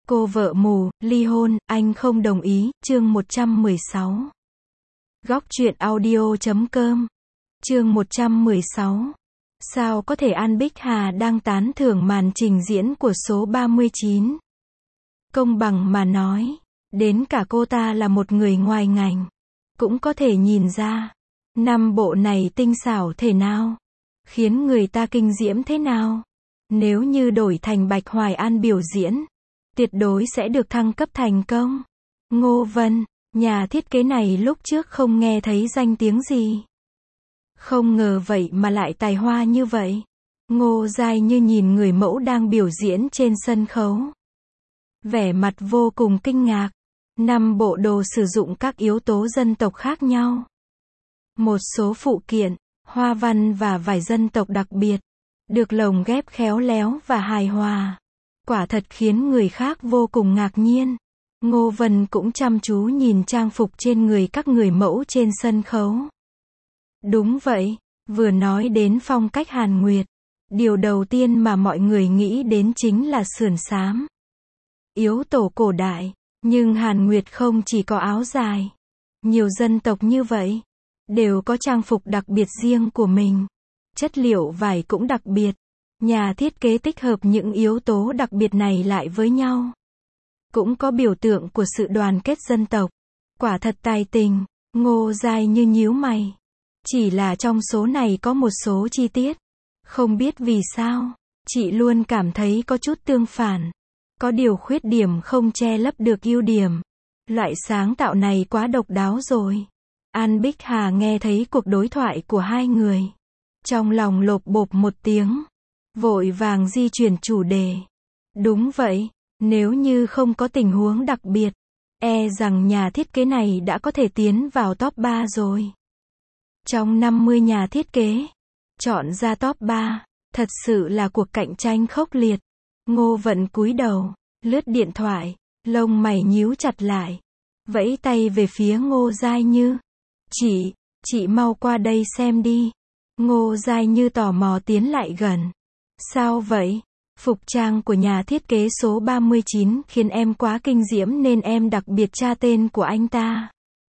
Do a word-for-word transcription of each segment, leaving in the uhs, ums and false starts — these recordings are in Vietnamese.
Cô vợ mù, ly hôn, anh không đồng ý, chương một trăm mười sáu. Góc truyện audio chấm com. Chương một trăm mười sáu. Sao có thể An Bích Hà đang tán thưởng màn trình diễn của số ba mươi chín. Công bằng mà nói, đến cả cô ta là một người ngoài ngành, cũng có thể nhìn ra, năm bộ này tinh xảo thế nào, khiến người ta kinh diễm thế nào. Nếu như đổi thành Bạch Hoài An biểu diễn, tuyệt đối sẽ được thăng cấp thành công. Ngô Vân, nhà thiết kế này lúc trước không nghe thấy danh tiếng gì. Không ngờ vậy mà lại tài hoa như vậy. Ngô Giai Như nhìn người mẫu đang biểu diễn trên sân khấu, vẻ mặt vô cùng kinh ngạc. Năm bộ đồ sử dụng các yếu tố dân tộc khác nhau. Một số phụ kiện, hoa văn và vải dân tộc đặc biệt, được lồng ghép khéo léo và hài hòa. Quả thật khiến người khác vô cùng ngạc nhiên. Ngô Vân cũng chăm chú nhìn trang phục trên người các người mẫu trên sân khấu. Đúng vậy, vừa nói đến phong cách Hàn Nguyệt, điều đầu tiên mà mọi người nghĩ đến chính là sườn xám. Yếu tố cổ đại, nhưng Hàn Nguyệt không chỉ có áo dài. Nhiều dân tộc như vậy, đều có trang phục đặc biệt riêng của mình. Chất liệu vải cũng đặc biệt. Nhà thiết kế tích hợp những yếu tố đặc biệt này lại với nhau, cũng có biểu tượng của sự đoàn kết dân tộc. Quả thật tài tình. Ngô Giai Như nhíu mày. Chỉ là trong số này có một số chi tiết, không biết vì sao, chị luôn cảm thấy có chút tương phản. Có điều khuyết điểm không che lấp được ưu điểm. Loại sáng tạo này quá độc đáo rồi. An Bích Hà nghe thấy cuộc đối thoại của hai người, trong lòng lộp bộp một tiếng, vội vàng di chuyển chủ đề. Đúng vậy, nếu như không có tình huống đặc biệt, e rằng nhà thiết kế này đã có thể tiến vào top ba rồi. Trong năm mươi nhà thiết kế, chọn ra top ba, thật sự là cuộc cạnh tranh khốc liệt. Ngô Vận cúi đầu, lướt điện thoại, lông mày nhíu chặt lại, vẫy tay về phía Ngô Giai Như. Chị, chị mau qua đây xem đi. Ngô Giai Như tò mò tiến lại gần. Sao vậy? Phục trang của nhà thiết kế số ba mươi chín khiến em quá kinh diễm nên em đặc biệt tra tên của anh ta.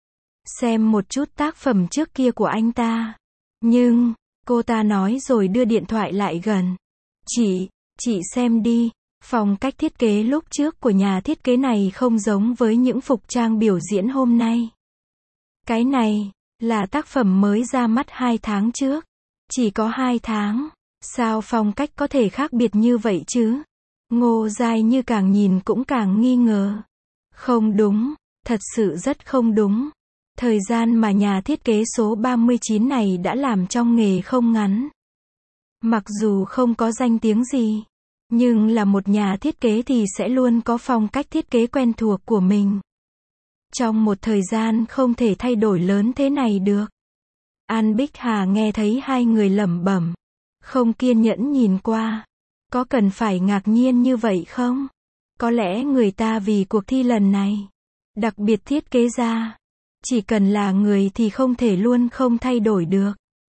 Xem một chút tác phẩm trước kia của anh ta. Nhưng, cô ta nói rồi đưa điện thoại lại gần. Chị, chị xem đi. Phong cách thiết kế lúc trước của nhà thiết kế này không giống với những phục trang biểu diễn hôm nay. Cái này, là tác phẩm mới ra mắt hai tháng trước. Chỉ có hai tháng. Sao phong cách có thể khác biệt như vậy chứ? Ngô Giai Như càng nhìn cũng càng nghi ngờ. Không đúng, thật sự rất không đúng. Thời gian mà nhà thiết kế số ba mươi chín này đã làm trong nghề không ngắn. Mặc dù không có danh tiếng gì, nhưng là một nhà thiết kế thì sẽ luôn có phong cách thiết kế quen thuộc của mình. Trong một thời gian không thể thay đổi lớn thế này được. An Bích Hà nghe thấy hai người lẩm bẩm, không kiên nhẫn nhìn qua. Có cần phải ngạc nhiên như vậy không? Có lẽ người ta vì cuộc thi lần này đặc biệt thiết kế ra. Chỉ cần là người thì không thể luôn không thay đổi được.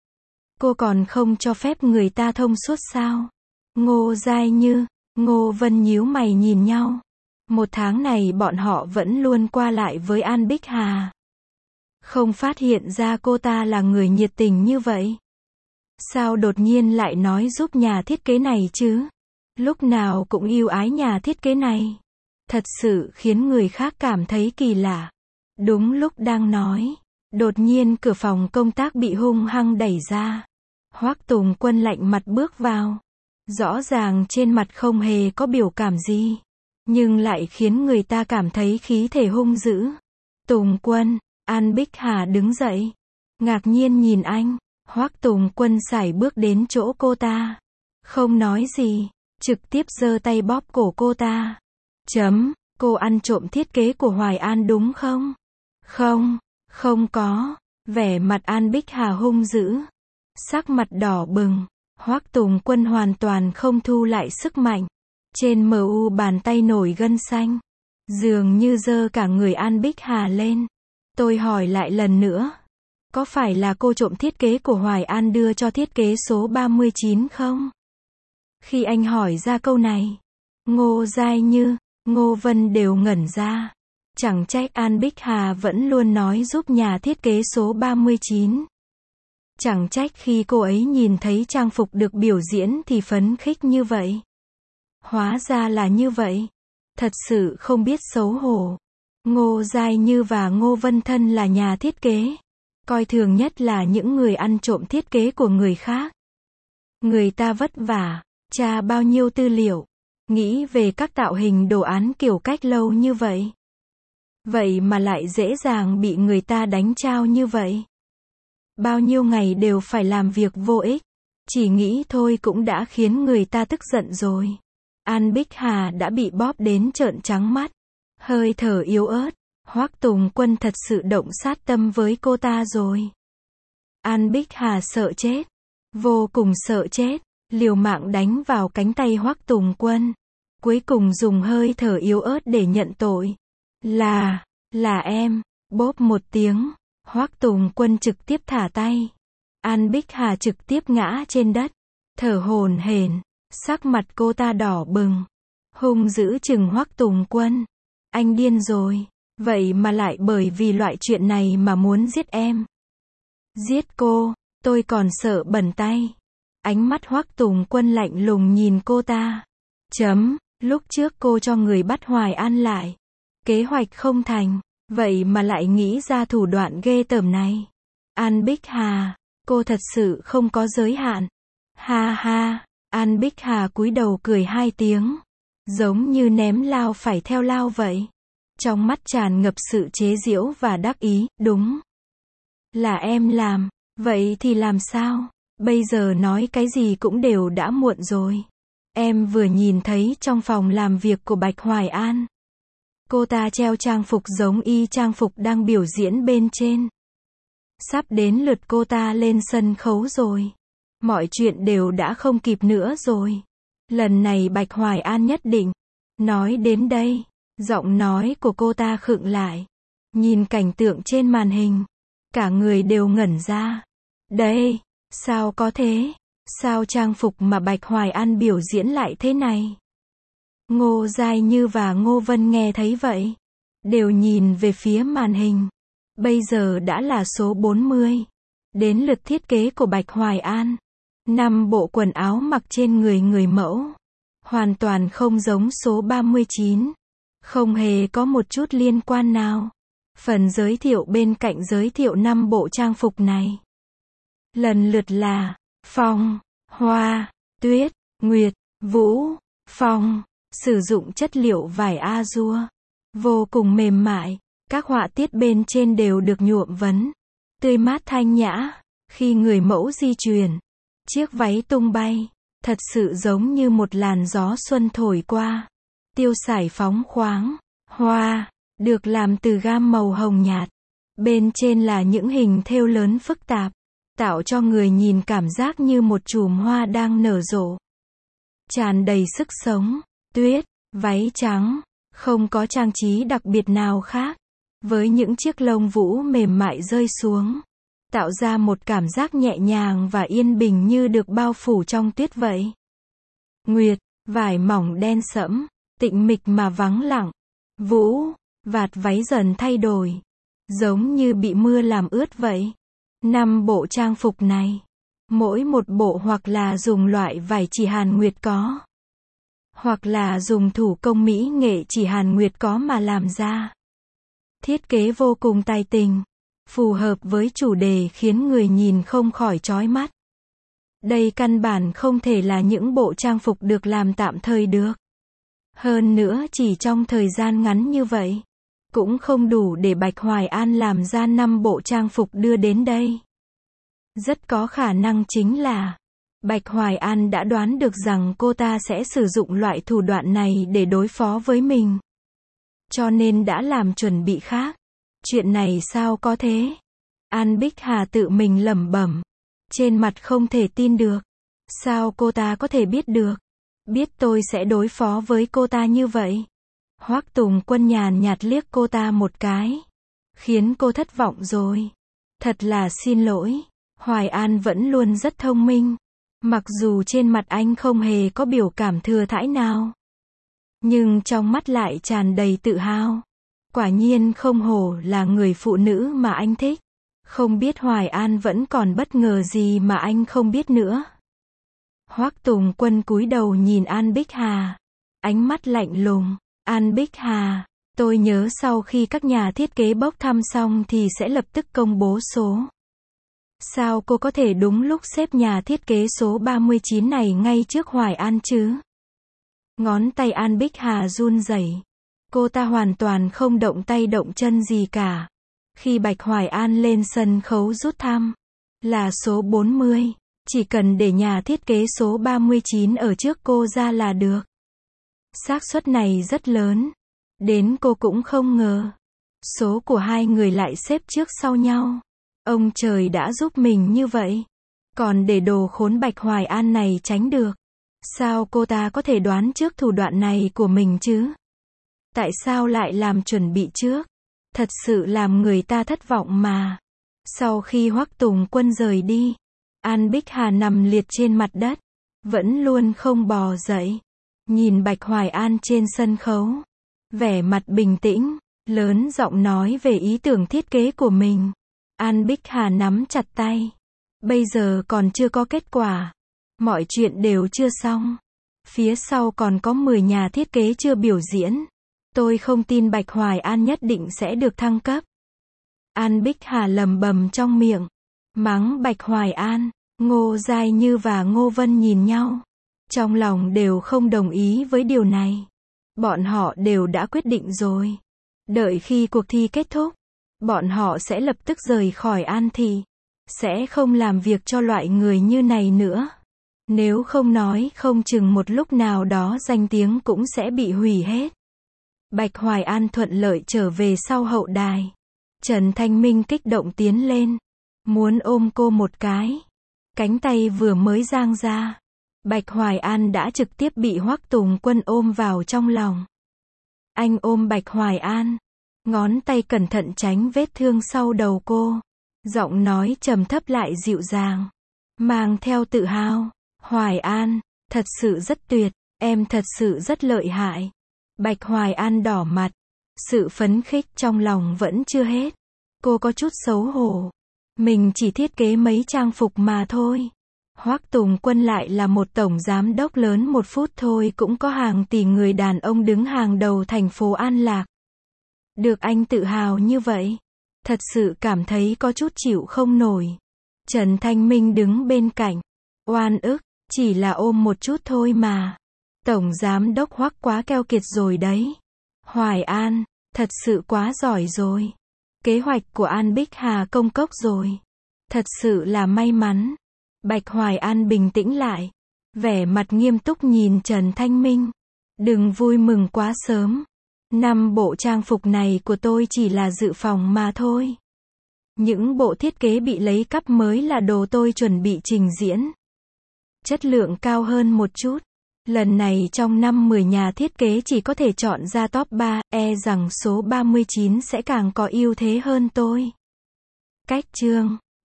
Cô còn không cho phép người ta thông suốt sao? Ngô Giai Như, Ngô Vân nhíu mày nhìn nhau. Một tháng này bọn họ vẫn luôn qua lại với An Bích Hà. Không phát hiện ra cô ta là người nhiệt tình như vậy. Sao đột nhiên lại nói giúp nhà thiết kế này chứ? Lúc nào cũng yêu ái nhà thiết kế này. Thật sự khiến người khác cảm thấy kỳ lạ. Đúng lúc đang nói, đột nhiên cửa phòng công tác bị hung hăng đẩy ra. Hoắc Tùng Quân lạnh mặt bước vào. Rõ ràng trên mặt không hề có biểu cảm gì, nhưng lại khiến người ta cảm thấy khí thể hung dữ. Tùng Quân, An Bích Hà đứng dậy, ngạc nhiên nhìn anh. Hoắc Tùng Quân sải bước đến chỗ cô ta, không nói gì, trực tiếp giơ tay bóp cổ cô ta. Chấm, cô ăn trộm thiết kế của Hoài An đúng không? Không, không có. Vẻ mặt An Bích Hà hung dữ, sắc mặt đỏ bừng. Hoắc Tùng Quân hoàn toàn không thu lại sức mạnh. Trên mờ u bàn tay nổi gân xanh, dường như giơ cả người An Bích Hà lên. Tôi hỏi lại lần nữa, có phải là cô trộm thiết kế của Hoài An đưa cho thiết kế số ba mươi chín không? Khi anh hỏi ra câu này, Ngô Giai Như, Ngô Vân đều ngẩn ra. Chẳng trách An Bích Hà vẫn luôn nói giúp nhà thiết kế số ba mươi chín. Chẳng trách khi cô ấy nhìn thấy trang phục được biểu diễn thì phấn khích như vậy. Hóa ra là như vậy. Thật sự không biết xấu hổ. Ngô Giai Như và Ngô Vân thân là nhà thiết kế. Coi thường nhất là những người ăn trộm thiết kế của người khác. Người ta vất vả, tra bao nhiêu tư liệu, nghĩ về các tạo hình đồ án kiểu cách lâu như vậy. Vậy mà lại dễ dàng bị người ta đánh trao như vậy. Bao nhiêu ngày đều phải làm việc vô ích. Chỉ nghĩ thôi cũng đã khiến người ta tức giận rồi. An Bích Hà đã bị bóp đến trợn trắng mắt. Hơi thở yếu ớt. Hoắc Tùng Quân thật sự động sát tâm với cô ta rồi. An Bích Hà sợ chết. Vô cùng sợ chết. Liều mạng đánh vào cánh tay Hoắc Tùng Quân. Cuối cùng dùng hơi thở yếu ớt để nhận tội. Là, là em. Bóp một tiếng. Hoắc Tùng Quân trực tiếp thả tay. An Bích Hà trực tiếp ngã trên đất. Thở hổn hển. Sắc mặt cô ta đỏ bừng. Hung dữ chừng Hoắc Tùng Quân. Anh điên rồi. Vậy mà lại bởi vì loại chuyện này mà muốn giết em. Giết cô, tôi còn sợ bẩn tay. Ánh mắt Hoắc Tùng Quân lạnh lùng nhìn cô ta. Chấm, lúc trước cô cho người bắt Hoài An lại. Kế hoạch không thành, vậy mà lại nghĩ ra thủ đoạn ghê tởm này. An Bích Hà, cô thật sự không có giới hạn. Ha ha, An Bích Hà cúi đầu cười hai tiếng. Giống như ném lao phải theo lao vậy. Trong mắt tràn ngập sự chế giễu và đắc ý, đúng. Là em làm, vậy thì làm sao? Bây giờ nói cái gì cũng đều đã muộn rồi. Em vừa nhìn thấy trong phòng làm việc của Bạch Hoài An. Cô ta treo trang phục giống y trang phục đang biểu diễn bên trên. Sắp đến lượt cô ta lên sân khấu rồi. Mọi chuyện đều đã không kịp nữa rồi. Lần này Bạch Hoài An nhất định. Nói đến đây. Giọng nói của cô ta khựng lại. Nhìn cảnh tượng trên màn hình. Cả người đều ngẩn ra. Đây, sao có thế? Sao trang phục mà Bạch Hoài An biểu diễn lại thế này? Ngô Giai Như và Ngô Vân nghe thấy vậy. Đều nhìn về phía màn hình. Bây giờ đã là số bốn mươi. Đến lượt thiết kế của Bạch Hoài An. Năm bộ quần áo mặc trên người người mẫu. Hoàn toàn không giống số ba mươi chín. Không hề có một chút liên quan nào. Phần giới thiệu bên cạnh giới thiệu năm bộ trang phục này. Lần lượt là Phong, Hoa, Tuyết, Nguyệt, Vũ, Phong. Sử dụng chất liệu vải azure. Vô cùng mềm mại. Các họa tiết bên trên đều được nhuộm vấn. Tươi mát thanh nhã. Khi người mẫu di chuyển. Chiếc váy tung bay. Thật sự giống như một làn gió xuân thổi qua. Tiêu sải phóng khoáng. Hoa. Được làm từ gam màu hồng nhạt. Bên trên là những hình thêu lớn phức tạp. Tạo cho người nhìn cảm giác như một chùm hoa đang nở rộ. Tràn đầy sức sống. Tuyết. Váy trắng. Không có trang trí đặc biệt nào khác. Với những chiếc lông vũ mềm mại rơi xuống. Tạo ra một cảm giác nhẹ nhàng và yên bình như được bao phủ trong tuyết vậy. Nguyệt. Vải mỏng đen sẫm. Tĩnh mịch mà vắng lặng. Vũ. Vạt váy dần thay đổi. Giống như bị mưa làm ướt vậy. Năm bộ trang phục này. Mỗi một bộ hoặc là dùng loại vải chỉ Hàn Nguyệt có. Hoặc là dùng thủ công mỹ nghệ chỉ Hàn Nguyệt có mà làm ra. Thiết kế vô cùng tài tình. Phù hợp với chủ đề khiến người nhìn không khỏi chói mắt. Đây căn bản không thể là những bộ trang phục được làm tạm thời được. Hơn nữa chỉ trong thời gian ngắn như vậy. Cũng không đủ để Bạch Hoài An làm ra năm bộ trang phục đưa đến đây. Rất có khả năng chính là Bạch Hoài An đã đoán được rằng cô ta sẽ sử dụng loại thủ đoạn này để đối phó với mình. Cho nên đã làm chuẩn bị khác. Chuyện này sao có thế? An Bích Hà tự mình lẩm bẩm. Trên mặt không thể tin được. Sao cô ta có thể biết được? Biết tôi sẽ đối phó với cô ta như vậy. Hoắc Tùng Quân nhàn nhạt liếc cô ta một cái. Khiến cô thất vọng rồi. Thật là xin lỗi. Hoài An vẫn luôn rất thông minh. Mặc dù trên mặt anh không hề có biểu cảm thừa thãi nào. nhưng trong mắt lại tràn đầy tự hào. Quả nhiên không hổ là người phụ nữ mà anh thích. Không biết Hoài An vẫn còn bất ngờ gì mà anh không biết nữa. Hoắc Tùng Quân cúi đầu nhìn An Bích Hà. Ánh mắt lạnh lùng. An Bích Hà, tôi nhớ sau khi các nhà thiết kế bốc thăm xong thì sẽ lập tức công bố số. Sao cô có thể đúng lúc xếp nhà thiết kế số ba mươi chín này ngay trước Hoài An chứ? Ngón tay An Bích Hà run rẩy. Cô ta hoàn toàn không động tay động chân gì cả. Khi Bạch Hoài An lên sân khấu rút thăm, là số bốn mươi, chỉ cần để nhà thiết kế số ba mươi chín ở trước cô ra là được. Xác suất này rất lớn, đến cô cũng không ngờ. Số của hai người lại xếp trước sau nhau. Ông trời đã giúp mình như vậy, còn để đồ khốn Bạch Hoài An này tránh được. Sao cô ta có thể đoán trước thủ đoạn này của mình chứ? Tại sao lại làm chuẩn bị trước? Thật sự làm người ta thất vọng mà. Sau khi Hoắc Tùng Quân rời đi, An Bích Hà nằm liệt trên mặt đất, vẫn luôn không bò dậy. Nhìn Bạch Hoài An trên sân khấu, vẻ mặt bình tĩnh, lớn giọng nói về ý tưởng thiết kế của mình. An Bích Hà nắm chặt tay. Bây giờ còn chưa có kết quả. Mọi chuyện đều chưa xong. Phía sau còn có mười nhà thiết kế chưa biểu diễn. Tôi không tin Bạch Hoài An nhất định sẽ được thăng cấp. An Bích Hà lầm bầm trong miệng. Mắng Bạch Hoài An. Ngô Giai Như và Ngô Vân nhìn nhau. Trong lòng đều không đồng ý với điều này. Bọn họ đều đã quyết định rồi. Đợi khi cuộc thi kết thúc, bọn họ sẽ lập tức rời khỏi An Thị. Sẽ không làm việc cho loại người như này nữa. Nếu không nói không chừng một lúc nào đó danh tiếng cũng sẽ bị hủy hết. Bạch Hoài An thuận lợi trở về sau hậu đài. Trần Thanh Minh kích động tiến lên. Muốn ôm cô một cái. Cánh tay vừa mới giang ra. Bạch Hoài An đã trực tiếp bị Hoắc Tùng Quân ôm vào trong lòng. Anh ôm Bạch Hoài An. Ngón tay cẩn thận tránh vết thương sau đầu cô. Giọng nói trầm thấp lại dịu dàng. Mang theo tự hào. Hoài An, thật sự rất tuyệt. Em thật sự rất lợi hại. Bạch Hoài An đỏ mặt. Sự phấn khích trong lòng vẫn chưa hết. Cô có chút xấu hổ. Mình chỉ thiết kế mấy trang phục mà thôi. Hoắc Tùng Quân lại là một tổng giám đốc lớn, một phút thôi cũng có hàng tỷ người đàn ông đứng hàng đầu thành phố An Lạc. Được anh tự hào như vậy, thật sự cảm thấy có chút chịu không nổi. Trần Thanh Minh đứng bên cạnh. Oan ức, chỉ là ôm một chút thôi mà. Tổng giám đốc Hoắc quá keo kiệt rồi đấy. Hoài An, thật sự quá giỏi rồi. Kế hoạch của An Bích Hà công cốc rồi. Thật sự là may mắn. Bạch Hoài An bình tĩnh lại. Vẻ mặt nghiêm túc nhìn Trần Thanh Minh. Đừng vui mừng quá sớm. Năm bộ trang phục này của tôi chỉ là dự phòng mà thôi. Những bộ thiết kế bị lấy cắp mới là đồ tôi chuẩn bị trình diễn. Chất lượng cao hơn một chút. Lần này trong năm mười nhà thiết kế chỉ có thể chọn ra top ba, e rằng số ba mươi chín sẽ càng có ưu thế hơn tôi. Cách chương